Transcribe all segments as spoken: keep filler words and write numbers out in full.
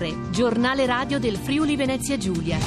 R, giornale radio del Friuli Venezia Giulia.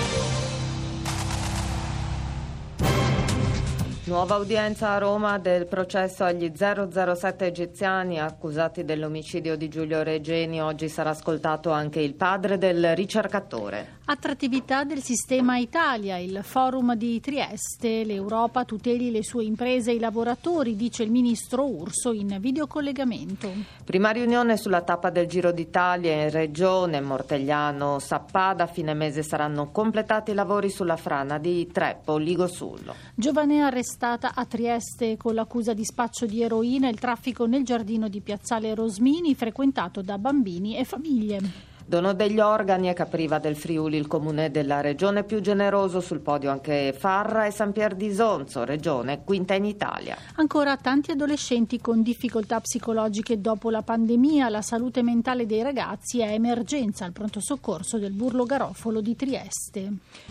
Nuova udienza a Roma del processo agli zero zero sette egiziani accusati dell'omicidio di Giulio Regeni. Oggi sarà ascoltato anche il padre del ricercatore. Attrattività del sistema Italia, il forum di Trieste, l'Europa tuteli le sue imprese e i lavoratori, dice il ministro Urso in videocollegamento. Prima riunione sulla tappa del Giro d'Italia in regione Mortegliano Sappada. A fine mese saranno completati i lavori sulla frana di Treppo Ligosullo. Giovane arrestata a Trieste con l'accusa di spaccio di eroina e il traffico nel giardino di Piazzale Rosmini frequentato da bambini e famiglie. Dono degli organi a Capriva del Friuli, il comune della regione più generoso, sul podio anche Farra e San Pier di Isonzo, regione quinta in Italia. Ancora tanti adolescenti con difficoltà psicologiche dopo la pandemia. La salute mentale dei ragazzi è emergenza al pronto soccorso del Burlo Garofalo di Trieste.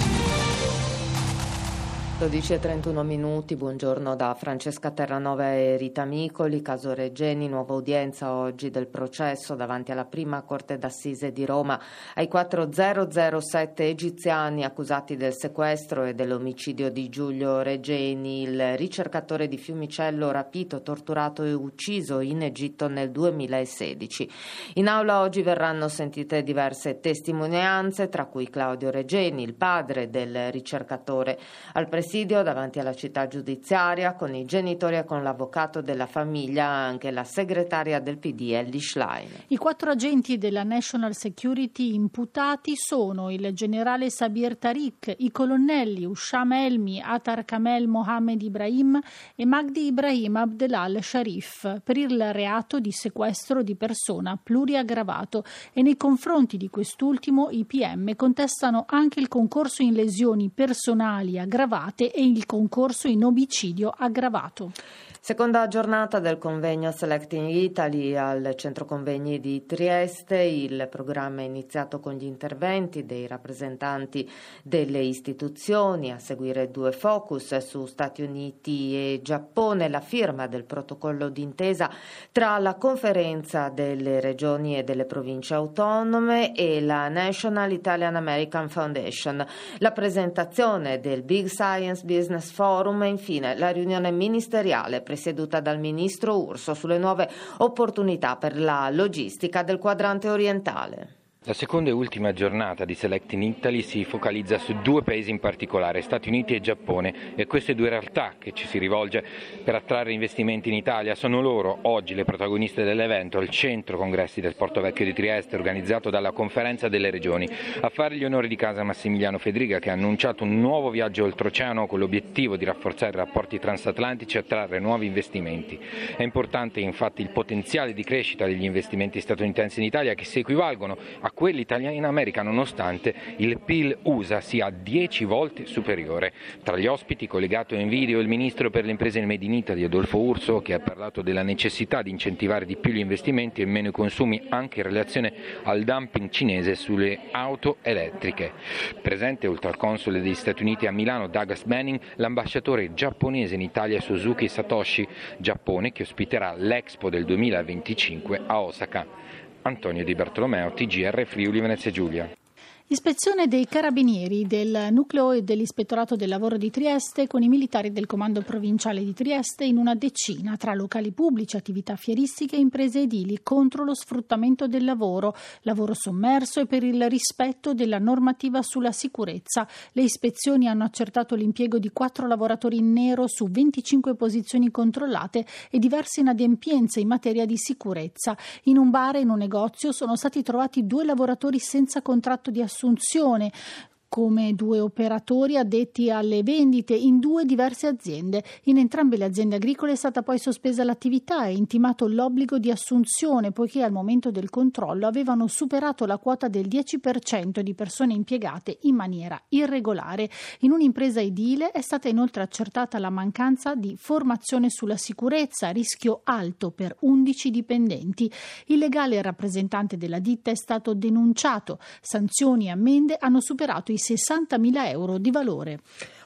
dodici e trentuno minuti, buongiorno da Francesca Terranova e Rita Micoli. Caso Regeni, nuova udienza oggi del processo davanti alla prima corte d'assise di Roma ai quattro zero zero sette egiziani accusati del sequestro e dell'omicidio di Giulio Regeni, il ricercatore di Fiumicello rapito, torturato e ucciso in Egitto nel duemilasedici. In aula oggi verranno sentite diverse testimonianze, tra cui Claudio Regeni, il padre del ricercatore, al presidio davanti alla città giudiziaria con i genitori e con l'avvocato della famiglia, anche la segretaria del P D Elly Schlein. I quattro agenti della National Security imputati sono il generale Sabir Tariq, i colonnelli Usham Elmi, Atar Kamel Mohammed Ibrahim e Magdi Ibrahim Abdelal Sharif per il reato di sequestro di persona pluriaggravato, e nei confronti di quest'ultimo i P M contestano anche il concorso in lesioni personali aggravate e il concorso in omicidio aggravato. Seconda giornata del convegno Selecting Italy al Centro Convegni di Trieste. Il programma è iniziato con gli interventi dei rappresentanti delle istituzioni, a seguire due focus su Stati Uniti e Giappone, la firma del protocollo d'intesa tra la Conferenza delle Regioni e delle Province Autonome e la National Italian American Foundation, la presentazione del Big Science Business Forum e infine la riunione ministeriale presieduta dal ministro Urso sulle nuove opportunità per la logistica del quadrante orientale. La seconda e ultima giornata di Selecting Italy si focalizza su due paesi in particolare, Stati Uniti e Giappone, e queste due realtà che ci si rivolge per attrarre investimenti in Italia. Sono loro oggi le protagoniste dell'evento, il Centro Congressi del Porto Vecchio di Trieste, organizzato dalla Conferenza delle Regioni. A fare gli onori di casa Massimiliano Fedriga, che ha annunciato un nuovo viaggio oltreoceano con l'obiettivo di rafforzare i rapporti transatlantici e attrarre nuovi investimenti. È importante infatti il potenziale di crescita degli investimenti statunitensi in Italia, che si equivalgono a quelli italiani in America, nonostante il P I L U S A sia dieci volte superiore. Tra gli ospiti, collegato in video, il ministro per le imprese in Made in Italy Adolfo Urso, che ha parlato della necessità di incentivare di più gli investimenti e meno i consumi anche in relazione al dumping cinese sulle auto elettriche. Presente, oltre al console degli Stati Uniti a Milano Douglas Manning, l'ambasciatore giapponese in Italia Suzuki Satoshi, Giappone, che ospiterà l'Expo del duemilaventicinque a Osaka. Antonio Di Bartolomeo, T G R Friuli Venezia Giulia. Ispezione dei carabinieri del nucleo e dell'ispettorato del lavoro di Trieste con i militari del comando provinciale di Trieste in una decina tra locali pubblici, attività fieristiche e imprese edili contro lo sfruttamento del lavoro, lavoro sommerso e per il rispetto della normativa sulla sicurezza. Le ispezioni hanno accertato l'impiego di quattro lavoratori in nero su venticinque posizioni controllate e diverse inadempienze in materia di sicurezza. In un bar e in un negozio sono stati trovati due lavoratori senza contratto di assunzione assunzione come due operatori addetti alle vendite in due diverse aziende. In entrambe le aziende agricole è stata poi sospesa l'attività e intimato l'obbligo di assunzione, poiché al momento del controllo avevano superato la quota del dieci per cento di persone impiegate in maniera irregolare. In un'impresa edile è stata inoltre accertata la mancanza di formazione sulla sicurezza, rischio alto per undici dipendenti. Il legale rappresentante della ditta è stato denunciato. Sanzioni e ammende hanno superato i sessantamila euro di valore.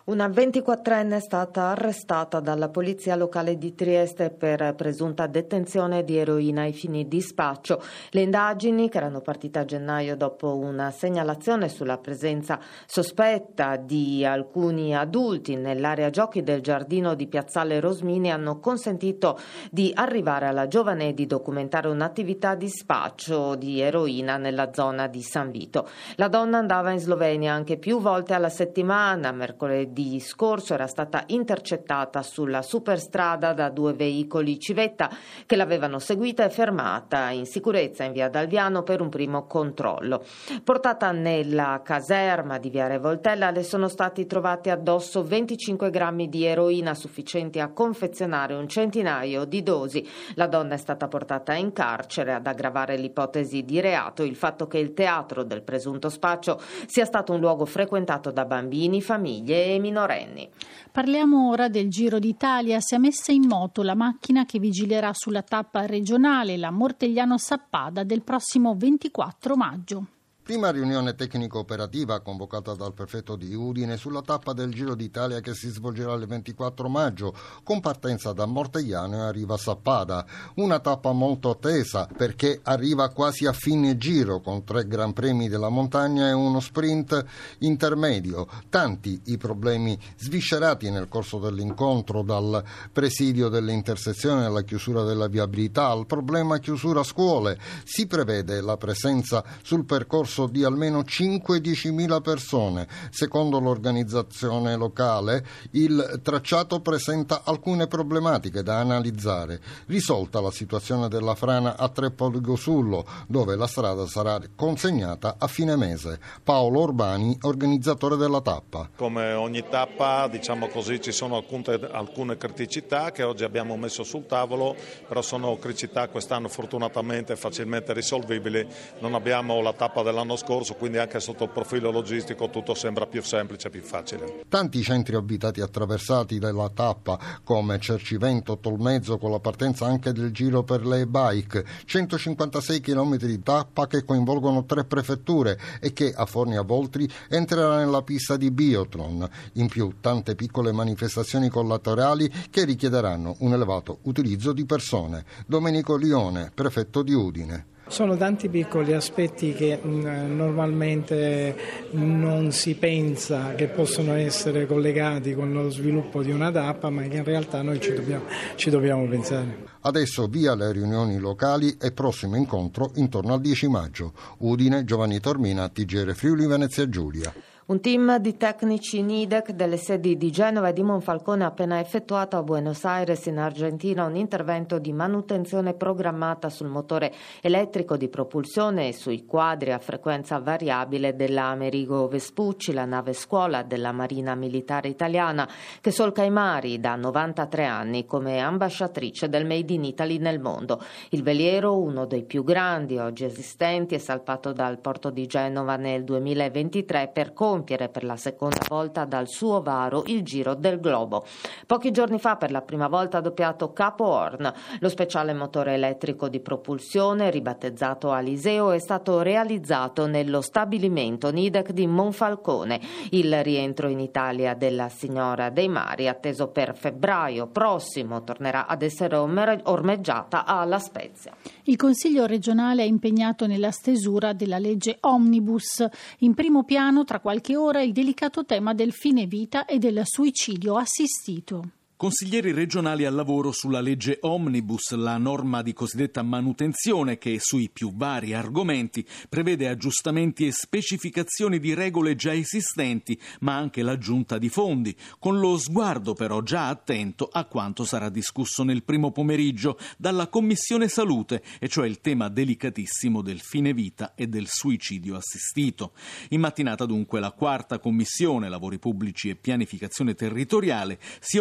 Una ventiquattrenne è stata arrestata dalla polizia locale di Trieste per presunta detenzione di eroina ai fini di spaccio. Le indagini, che erano partite a gennaio dopo una segnalazione sulla presenza sospetta di alcuni adulti nell'area giochi del giardino di Piazzale Rosmini, hanno consentito di arrivare alla giovane e di documentare un'attività di spaccio di eroina nella zona di San Vito. La donna andava in Slovenia anche più volte alla settimana. Mercoledì Di scorso era stata intercettata sulla superstrada da due veicoli civetta che l'avevano seguita e fermata in sicurezza in via Dalviano per un primo controllo. Portata nella caserma di Viale Voltella, le sono stati trovati addosso venticinque grammi di eroina sufficienti a confezionare un centinaio di dosi. La donna è stata portata in carcere. Ad aggravare l'ipotesi di reato il fatto che il teatro del presunto spaccio sia stato un luogo frequentato da bambini, famiglie e minorenni. Parliamo ora del Giro d'Italia. Si è messa in moto la macchina che vigilerà sulla tappa regionale, la Mortegliano-Sappada, del prossimo ventiquattro maggio. Prima riunione tecnico-operativa convocata dal prefetto di Udine sulla tappa del Giro d'Italia che si svolgerà il ventiquattro maggio, con partenza da Mortegliano e arriva a Sappada. Una tappa molto attesa perché arriva quasi a fine giro con tre gran premi della montagna e uno sprint intermedio. Tanti i problemi sviscerati nel corso dell'incontro, dal presidio delle intersezioni alla chiusura della viabilità al problema chiusura scuole. Si prevede la presenza sul percorso di almeno cinque-diecimila persone. Secondo l'organizzazione locale, il tracciato presenta alcune problematiche da analizzare. Risolta la situazione della frana a Treppola-Sullo, dove la strada sarà consegnata a fine mese. Paolo Urbani, organizzatore della tappa. Come ogni tappa, diciamo così, ci sono alcune, alcune criticità che oggi abbiamo messo sul tavolo, però sono criticità quest'anno fortunatamente facilmente risolvibili. Non abbiamo la tappa dell'anno scorso, quindi anche sotto il profilo logistico tutto sembra più semplice, più facile. Tanti centri abitati attraversati dalla tappa, come Cercivento, Tolmezzo, con la partenza anche del giro per le bike, centocinquantasei chilometri di tappa che coinvolgono tre prefetture e che a Fornia Voltri entrerà nella pista di biathlon. In più tante piccole manifestazioni collaterali che richiederanno un elevato utilizzo di persone. Domenico Lione, prefetto di Udine. Sono tanti piccoli aspetti che mh, normalmente non si pensa che possono essere collegati con lo sviluppo di una tappa, ma che in realtà noi ci dobbiamo, ci dobbiamo pensare. Adesso via le riunioni locali e prossimo incontro intorno al dieci maggio. Udine, Giovanni Tormina, T G R Friuli Venezia Giulia. Un team di tecnici N I D E C delle sedi di Genova e di Monfalcone ha appena effettuato a Buenos Aires in Argentina un intervento di manutenzione programmata sul motore elettrico di propulsione e sui quadri a frequenza variabile della Amerigo Vespucci, la nave scuola della Marina Militare Italiana che solca i mari da novantatré anni come ambasciatrice del Made in Italy nel mondo. Il veliero, uno dei più grandi oggi esistenti, è salpato dal porto di Genova nel duemilaventitré per compiere per la seconda volta dal suo varo il giro del globo. Pochi giorni fa per la prima volta ha doppiato Capo Horn. Lo speciale motore elettrico di propulsione, ribattezzato Aliseo, è stato realizzato nello stabilimento N I D E C di Monfalcone. Il rientro in Italia della Signora dei Mari, atteso per febbraio prossimo, tornerà ad essere ormeggiata a La Spezia. Il Consiglio regionale è impegnato nella stesura della legge Omnibus. In primo piano, tra qualche ora, il delicato tema del fine vita e del suicidio assistito. Consiglieri regionali al lavoro sulla legge Omnibus, la norma di cosiddetta manutenzione che sui più vari argomenti prevede aggiustamenti e specificazioni di regole già esistenti, ma anche l'aggiunta di fondi, con lo sguardo però già attento a quanto sarà discusso nel primo pomeriggio dalla Commissione Salute, e cioè il tema delicatissimo del fine vita e del suicidio assistito. In mattinata dunque la quarta Commissione Lavori Pubblici e Pianificazione Territoriale si è occupata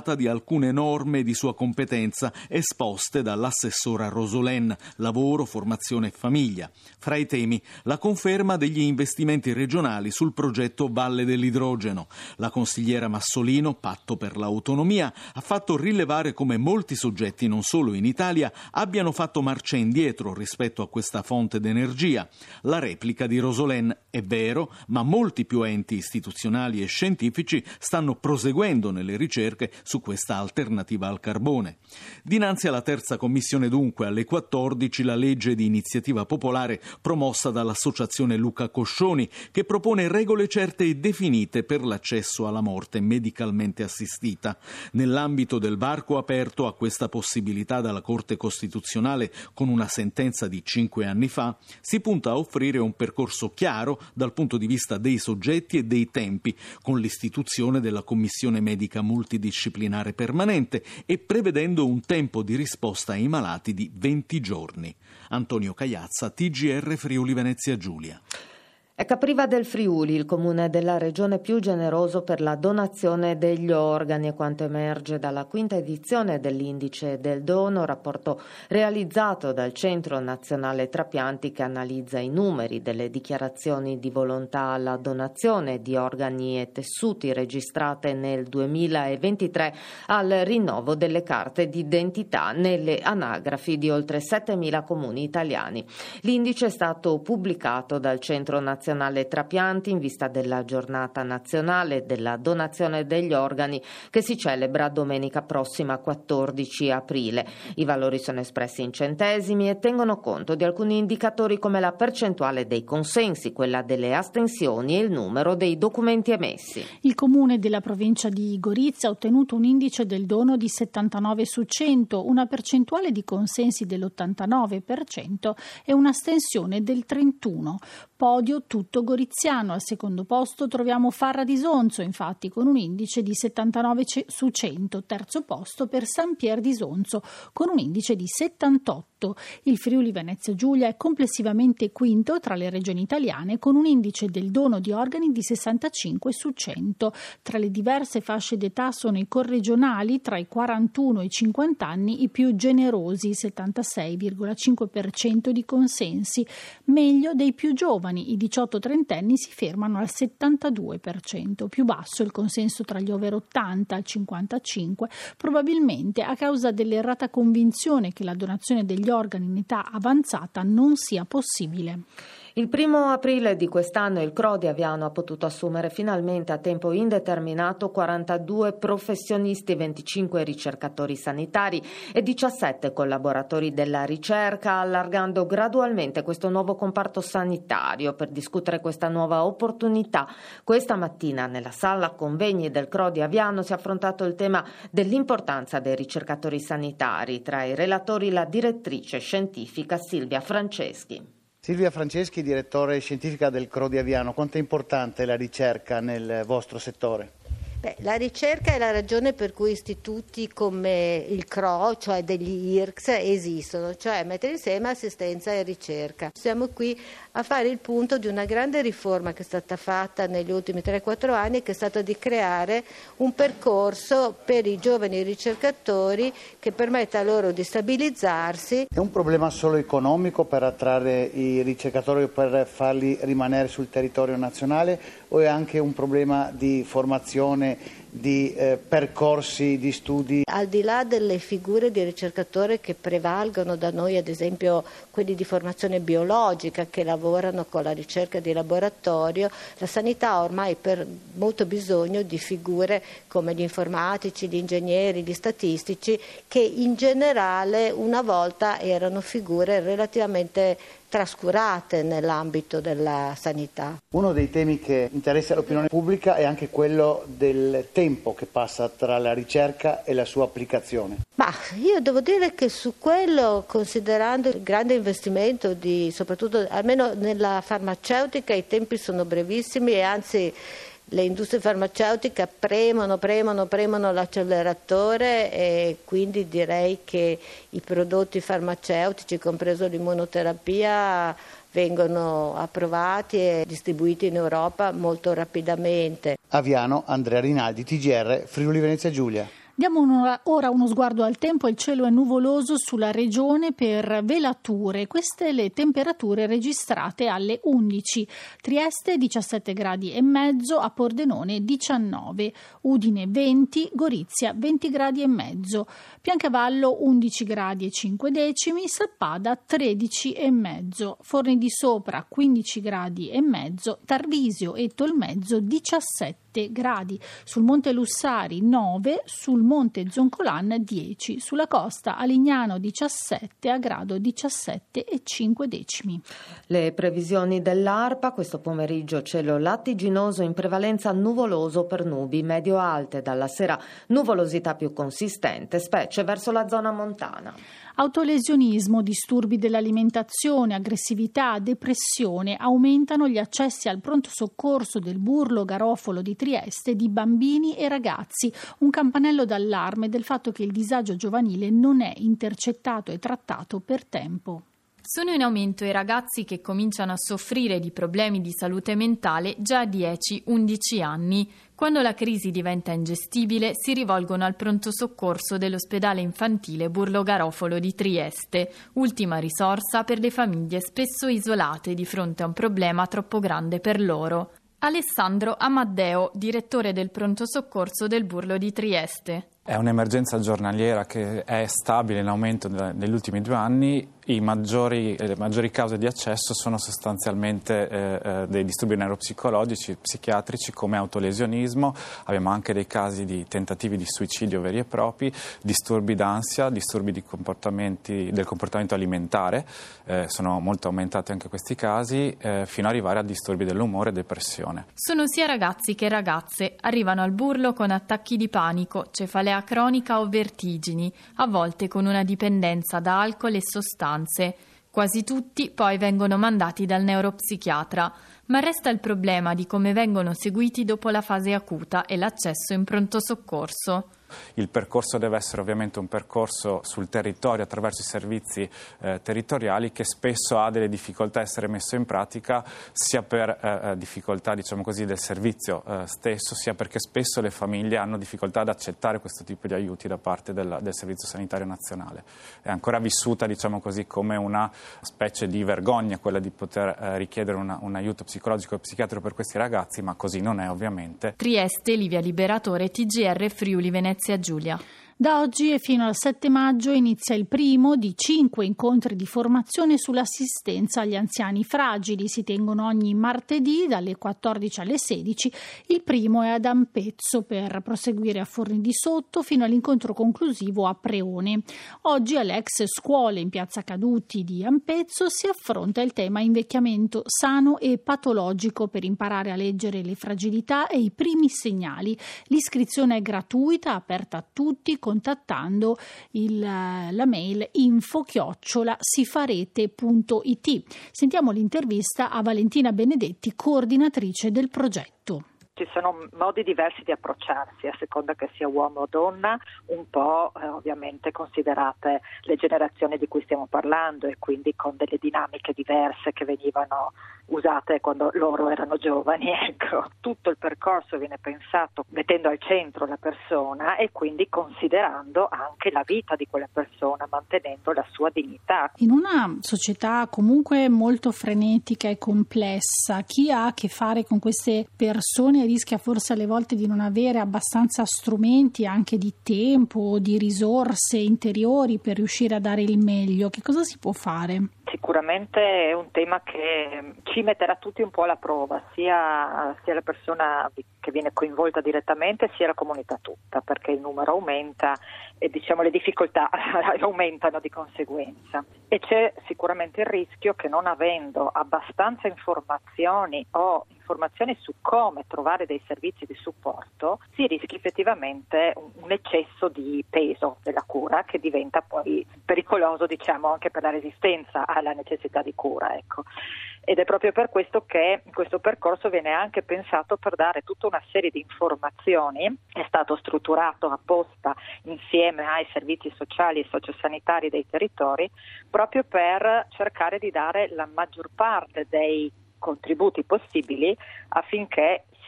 violata di alcune norme di sua competenza esposte dall'assessora Rosolen, lavoro, formazione e famiglia. Fra i temi, la conferma degli investimenti regionali sul progetto Valle dell'Idrogeno. La consigliera Massolino, Patto per l'autonomia, ha fatto rilevare come molti soggetti, non solo in Italia, abbiano fatto marcia indietro rispetto a questa fonte d'energia. La replica di Rosolen: è vero, ma molti più enti istituzionali e scientifici stanno proseguendo nelle ricerche su questa alternativa al carbone. Dinanzi alla terza commissione, dunque, alle quattordici, la legge di iniziativa popolare promossa dall'associazione Luca Coscioni, che propone regole certe e definite per l'accesso alla morte medicalmente assistita. Nell'ambito del varco aperto a questa possibilità dalla Corte Costituzionale con una sentenza di cinque anni fa, si punta a offrire un percorso chiaro dal punto di vista dei soggetti e dei tempi, con l'istituzione della Commissione Medica Multidisciplinare Permanente e prevedendo un tempo di risposta ai malati di venti giorni. Antonio Cagliazza, T G R Friuli Venezia Giulia. È Capriva del Friuli il comune della regione più generoso per la donazione degli organi, e quanto emerge dalla quinta edizione dell'Indice del Dono, rapporto realizzato dal Centro Nazionale Trapianti che analizza i numeri delle dichiarazioni di volontà alla donazione di organi e tessuti registrate nel duemilaventitré al rinnovo delle carte d'identità nelle anagrafi di oltre settemila comuni italiani. L'indice è stato pubblicato dal Centro Nazionale Nazionale Trapianti in vista della giornata nazionale della donazione degli organi che si celebra domenica prossima quattordici aprile. I valori sono espressi in centesimi e tengono conto di alcuni indicatori come la percentuale dei consensi, quella delle astensioni e il numero dei documenti emessi. Il comune della provincia di Gorizia ha ottenuto un indice del dono di settantanove su cento, una percentuale di consensi dell'ottantanove per cento e un'astensione del trentuno. Podio tutto goriziano. Al secondo posto troviamo Farra di Sonzo, infatti, con un indice di settantanove su cento. Terzo posto per San Pier di Sonzo, con un indice di settantotto. Il Friuli Venezia Giulia è complessivamente quinto tra le regioni italiane, con un indice del dono di organi di sessantacinque su cento. Tra le diverse fasce d'età sono i corregionali tra i quarantuno e i cinquanta anni i più generosi, settantasei virgola cinque per cento di consensi, meglio dei più giovani, i diciotto trentenni si fermano al settantadue per cento, più basso il consenso tra gli over ottanta al cinquantacinque, probabilmente a causa dell'errata convinzione che la donazione degli organi in età avanzata non sia possibile. Il primo aprile di quest'anno il C R O di Aviano ha potuto assumere finalmente a tempo indeterminato quarantadue professionisti, venticinque ricercatori sanitari e diciassette collaboratori della ricerca, allargando gradualmente questo nuovo comparto sanitario. Per discutere questa nuova opportunità, questa mattina nella sala convegni del C R O di Aviano si è affrontato il tema dell'importanza dei ricercatori sanitari. Tra i relatori la direttrice scientifica Silvia Franceschi. Silvia Franceschi, direttore scientifica del C R O di Aviano, quanto è importante la ricerca nel vostro settore? Beh, la ricerca è la ragione per cui istituti come il C R O, cioè degli I R C S, esistono, cioè mettere insieme assistenza e ricerca. Siamo qui a fare il punto di una grande riforma che è stata fatta negli ultimi tre quattro anni, che è stata di creare un percorso per i giovani ricercatori che permetta loro di stabilizzarsi. È un problema solo economico per attrarre i ricercatori, per farli rimanere sul territorio nazionale, o è anche un problema di formazione, di eh, percorsi di studi? Al di là delle figure di ricercatore che prevalgono da noi, ad esempio quelli di formazione biologica che lavorano con la ricerca di laboratorio, la sanità ha ormai per molto bisogno di figure come gli informatici, gli ingegneri, gli statistici, che in generale una volta erano figure relativamente trascurate nell'ambito della sanità. Uno dei temi che interessa l'opinione pubblica è anche quello del tempo che passa tra la ricerca e la sua applicazione. Ma io devo dire che su quello, considerando il grande investimento di, soprattutto almeno nella farmaceutica, i tempi sono brevissimi e anzi le industrie farmaceutiche premono, premono, premono l'acceleratore, e quindi direi che i prodotti farmaceutici, compreso l'immunoterapia, vengono approvati e distribuiti in Europa molto rapidamente. Aviano, Andrea Rinaldi, T G R, Friuli Venezia Giulia. Diamo ora uno sguardo al tempo. Il cielo è nuvoloso sulla regione per velature. Queste le temperature registrate alle undici. Trieste diciassette gradi e mezzo, a Pordenone diciannove, Udine venti, Gorizia venti gradi e mezzo, Piancavallo undici gradi e cinque decimi, Sappada tredici e mezzo, Forni di Sopra quindici gradi e mezzo, Tarvisio e Tolmezzo diciassette gradi, sul Monte Lussari nove, sul Monte Zoncolan dieci, sulla costa a Lignano diciassette, a Grado diciassette e cinque decimi. Le previsioni dell'ARPA: questo pomeriggio cielo lattiginoso, in prevalenza nuvoloso per nubi medio-alte, dalla sera nuvolosità più consistente, specie verso la zona montana. Autolesionismo, disturbi dell'alimentazione, aggressività, depressione. Aumentano gli accessi al pronto soccorso del Burlo Garofalo di Trieste di bambini e ragazzi. Un campanello d'allarme del fatto che il disagio giovanile non è intercettato e trattato per tempo. Sono in aumento i ragazzi che cominciano a soffrire di problemi di salute mentale già a dieci undici anni. Quando la crisi diventa ingestibile, si rivolgono al pronto soccorso dell'ospedale infantile Burlo Garofalo di Trieste, ultima risorsa per le famiglie spesso isolate di fronte a un problema troppo grande per loro. Alessandro Amaddeo, direttore del pronto soccorso del Burlo di Trieste. È un'emergenza giornaliera che è stabile in aumento negli ultimi due anni. I maggiori, le maggiori cause di accesso sono sostanzialmente eh, dei disturbi neuropsicologici, psichiatrici, come autolesionismo. Abbiamo anche dei casi di tentativi di suicidio veri e propri, disturbi d'ansia, disturbi di comportamenti, del comportamento alimentare, eh, sono molto aumentati anche questi casi, eh, fino ad arrivare a disturbi dell'umore e depressione. Sono sia ragazzi che ragazze, arrivano al Burlo con attacchi di panico, cefalea cronica o vertigini, a volte con una dipendenza da alcol e sostanze. Quasi tutti poi vengono mandati dal neuropsichiatra, ma resta il problema di come vengono seguiti dopo la fase acuta e l'accesso in pronto soccorso. Il percorso deve essere ovviamente un percorso sul territorio attraverso i servizi eh, territoriali, che spesso ha delle difficoltà a essere messo in pratica, sia per eh, difficoltà, diciamo così, del servizio eh, stesso, sia perché spesso le famiglie hanno difficoltà ad accettare questo tipo di aiuti da parte del, del Servizio Sanitario Nazionale. È ancora vissuta, diciamo così, come una specie di vergogna quella di poter eh, richiedere una, un aiuto psicologico e psichiatrico per questi ragazzi, ma così non è ovviamente. Trieste, Livia Liberatore, T G R Friuli Venezia Giulia. Da oggi e fino al sette maggio inizia il primo di cinque incontri di formazione sull'assistenza agli anziani fragili. Si tengono ogni martedì dalle quattordici alle sedici. Il primo è ad Ampezzo, per proseguire a Forni di Sotto fino all'incontro conclusivo a Preone. Oggi alle ex scuole in Piazza Caduti di Ampezzo si affronta il tema invecchiamento sano e patologico, per imparare a leggere le fragilità e i primi segnali. L'iscrizione è gratuita, aperta a tutti, contattando il, la mail info chiocciola sifarete punto it. Sentiamo l'intervista a Valentina Benedetti, coordinatrice del progetto. Ci sono modi diversi di approcciarsi a seconda che sia uomo o donna, un po' eh, ovviamente considerate le generazioni di cui stiamo parlando, e quindi con delle dinamiche diverse che venivano usate quando loro erano giovani. Ecco, tutto il percorso viene pensato mettendo al centro la persona e quindi considerando anche la vita di quella persona, mantenendo la sua dignità. In una società comunque molto frenetica e complessa, chi ha a che fare con queste persone rischia forse alle volte di non avere abbastanza strumenti, anche di tempo, di risorse interiori, per riuscire a dare il meglio. Che cosa si può fare? Sicuramente è un tema che ci metterà tutti un po' alla prova, sia, sia la persona che viene coinvolta direttamente, sia la comunità tutta, perché il numero aumenta e diciamo le difficoltà aumentano di conseguenza. E c'è sicuramente il rischio che, non avendo abbastanza informazioni o informazioni su come trovare dei servizi di supporto, si rischi effettivamente un eccesso di peso della cura, che diventa poi pericoloso, diciamo, anche per la resistenza alla necessità di cura, ecco. Ed è proprio per questo che questo percorso viene anche pensato per dare tutta una serie di informazioni. È stato strutturato apposta insieme ai servizi sociali e sociosanitari dei territori, proprio per cercare di dare la maggior parte dei contributi possibili affinché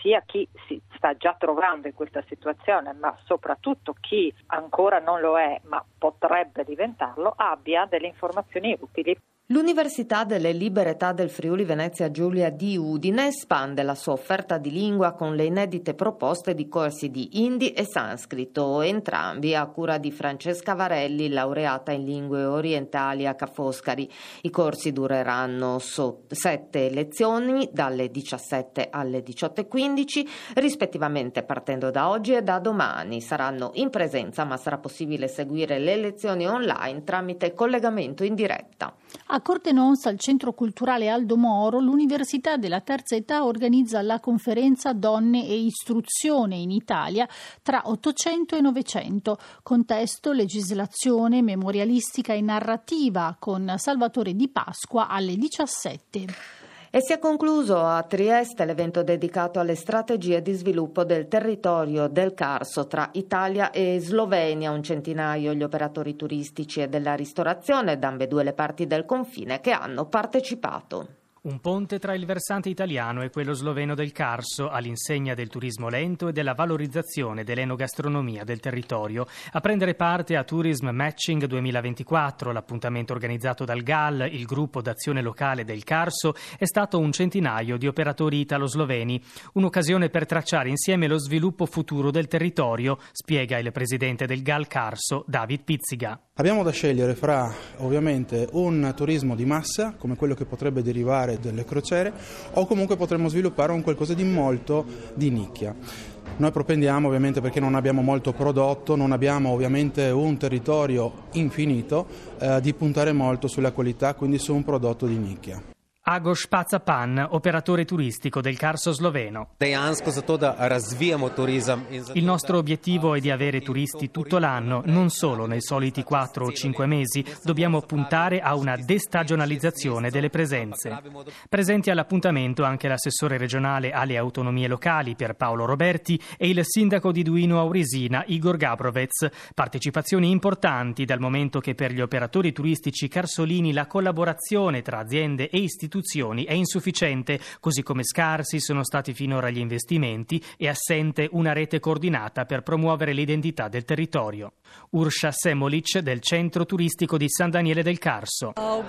sia chi si sta già trovando in questa situazione, ma soprattutto chi ancora non lo è, ma potrebbe diventarlo, abbia delle informazioni utili. L'Università delle Libertà del Friuli Venezia Giulia di Udine espande la sua offerta di lingua con le inedite proposte di corsi di Hindi e Sanscrito, entrambi a cura di Francesca Varelli, laureata in lingue orientali a Ca' Foscari. I corsi dureranno so- sette lezioni dalle diciassette alle diciotto e quindici, rispettivamente partendo da oggi e da domani. Saranno in presenza, ma sarà possibile seguire le lezioni online tramite collegamento in diretta. A Cortenons, al Centro Culturale Aldo Moro, l'Università della Terza Età organizza la conferenza Donne e Istruzione in Italia tra Ottocento e Novecento, contesto, legislazione, memorialistica e narrativa, con Salvatore Di Pasqua alle diciassette. E si è concluso a Trieste l'evento dedicato alle strategie di sviluppo del territorio del Carso tra Italia e Slovenia, un centinaio gli operatori turistici e della ristorazione da ambedue le parti del confine che hanno partecipato. Un ponte tra il versante italiano e quello sloveno del Carso, all'insegna del turismo lento e della valorizzazione dell'enogastronomia del territorio. A prendere parte a Tourism Matching duemilaventiquattro, l'appuntamento organizzato dal G A L, il gruppo d'azione locale del Carso, è stato un centinaio di operatori italo-sloveni. Un'occasione per tracciare insieme lo sviluppo futuro del territorio, spiega il presidente del G A L Carso, David Pizziga. Abbiamo da scegliere fra, ovviamente, un turismo di massa, come quello che potrebbe derivare delle crociere, o comunque potremmo sviluppare un qualcosa di molto di nicchia. Noi propendiamo, ovviamente, perché non abbiamo molto prodotto, non abbiamo ovviamente un territorio infinito, eh, di puntare molto sulla qualità, quindi su un prodotto di nicchia. Agos Pacapan, operatore turistico del Carso sloveno. Il nostro obiettivo è di avere turisti tutto l'anno, non solo nei soliti quattro o cinque mesi. Dobbiamo puntare a una destagionalizzazione delle presenze. Presenti all'appuntamento anche l'assessore regionale alle autonomie locali Pierpaolo Roberti e il sindaco di Duino Aurisina Igor Gabrovec. Partecipazioni importanti dal momento che per gli operatori turistici carsolini la collaborazione tra aziende e istituzioni è insufficiente, così come scarsi sono stati finora gli investimenti e assente una rete coordinata per promuovere l'identità del territorio. Ursha Semolic del centro turistico di San Daniele del Carso.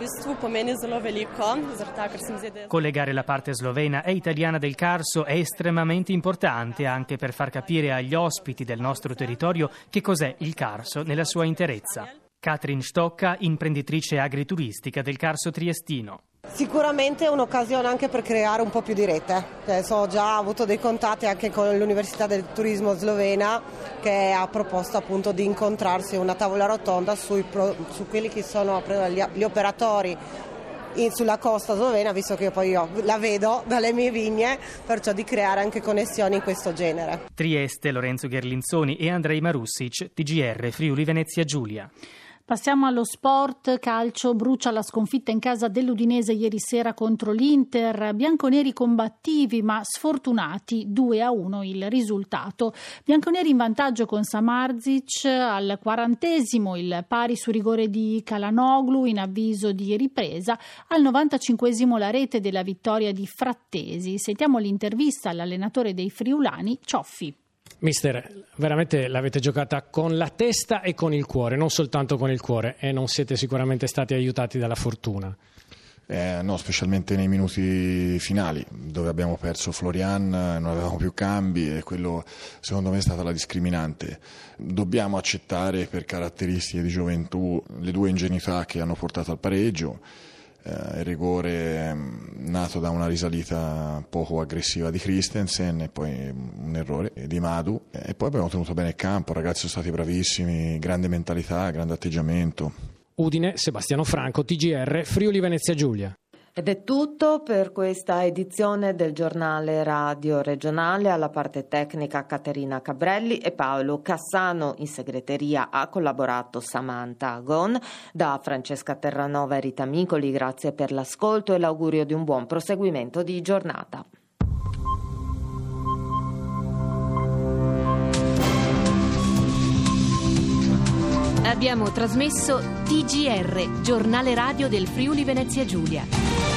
Collegare la parte slovena e italiana del Carso è estremamente importante anche per far capire agli ospiti del nostro territorio che cos'è il Carso nella sua interezza. Katrin Stocca, imprenditrice agrituristica del Carso triestino. Sicuramente è un'occasione anche per creare un po' più di rete. Adesso ho già avuto dei contatti anche con l'Università del Turismo Slovena, che ha proposto appunto di incontrarsi una tavola rotonda sui pro, su quelli che sono gli, gli operatori in, sulla costa slovena, visto che io poi io la vedo dalle mie vigne, perciò di creare anche connessioni in questo genere. Trieste, Lorenzo Gherlinzoni e Andrei Marussic, T G R Friuli Venezia Giulia. Passiamo allo sport, calcio, brucia la sconfitta in casa dell'Udinese ieri sera contro l'Inter, bianconeri combattivi ma sfortunati, due a uno il risultato. Bianconeri in vantaggio con Samardzic, al quarantesimo il pari su rigore di Calhanoglu in avviso di ripresa, al novantacinquesimo la rete della vittoria di Frattesi. Sentiamo l'intervista all'allenatore dei friulani, Cioffi. Mister, veramente l'avete giocata con la testa e con il cuore, non soltanto con il cuore, e non siete sicuramente stati aiutati dalla fortuna. Eh, no, specialmente nei minuti finali, dove abbiamo perso Florian, non avevamo più cambi e quello secondo me è stata la discriminante. Dobbiamo accettare per caratteristiche di gioventù le due ingenuità che hanno portato al pareggio. Il rigore nato da una risalita poco aggressiva di Christensen e poi un errore di Madu, e poi abbiamo tenuto bene il campo, i ragazzi sono stati bravissimi, grande mentalità, grande atteggiamento. Udine, Sebastiano Franco, T G R Friuli Venezia Giulia. Ed è tutto per questa edizione del giornale radio regionale. Alla parte tecnica Caterina Cabrelli e Paolo Cassano. In segreteria ha collaborato Samantha Agon. Da Francesca Terranova e Rita Micoli, grazie per l'ascolto e l'augurio di un buon proseguimento di giornata. Abbiamo trasmesso T G R, giornale radio del Friuli Venezia Giulia.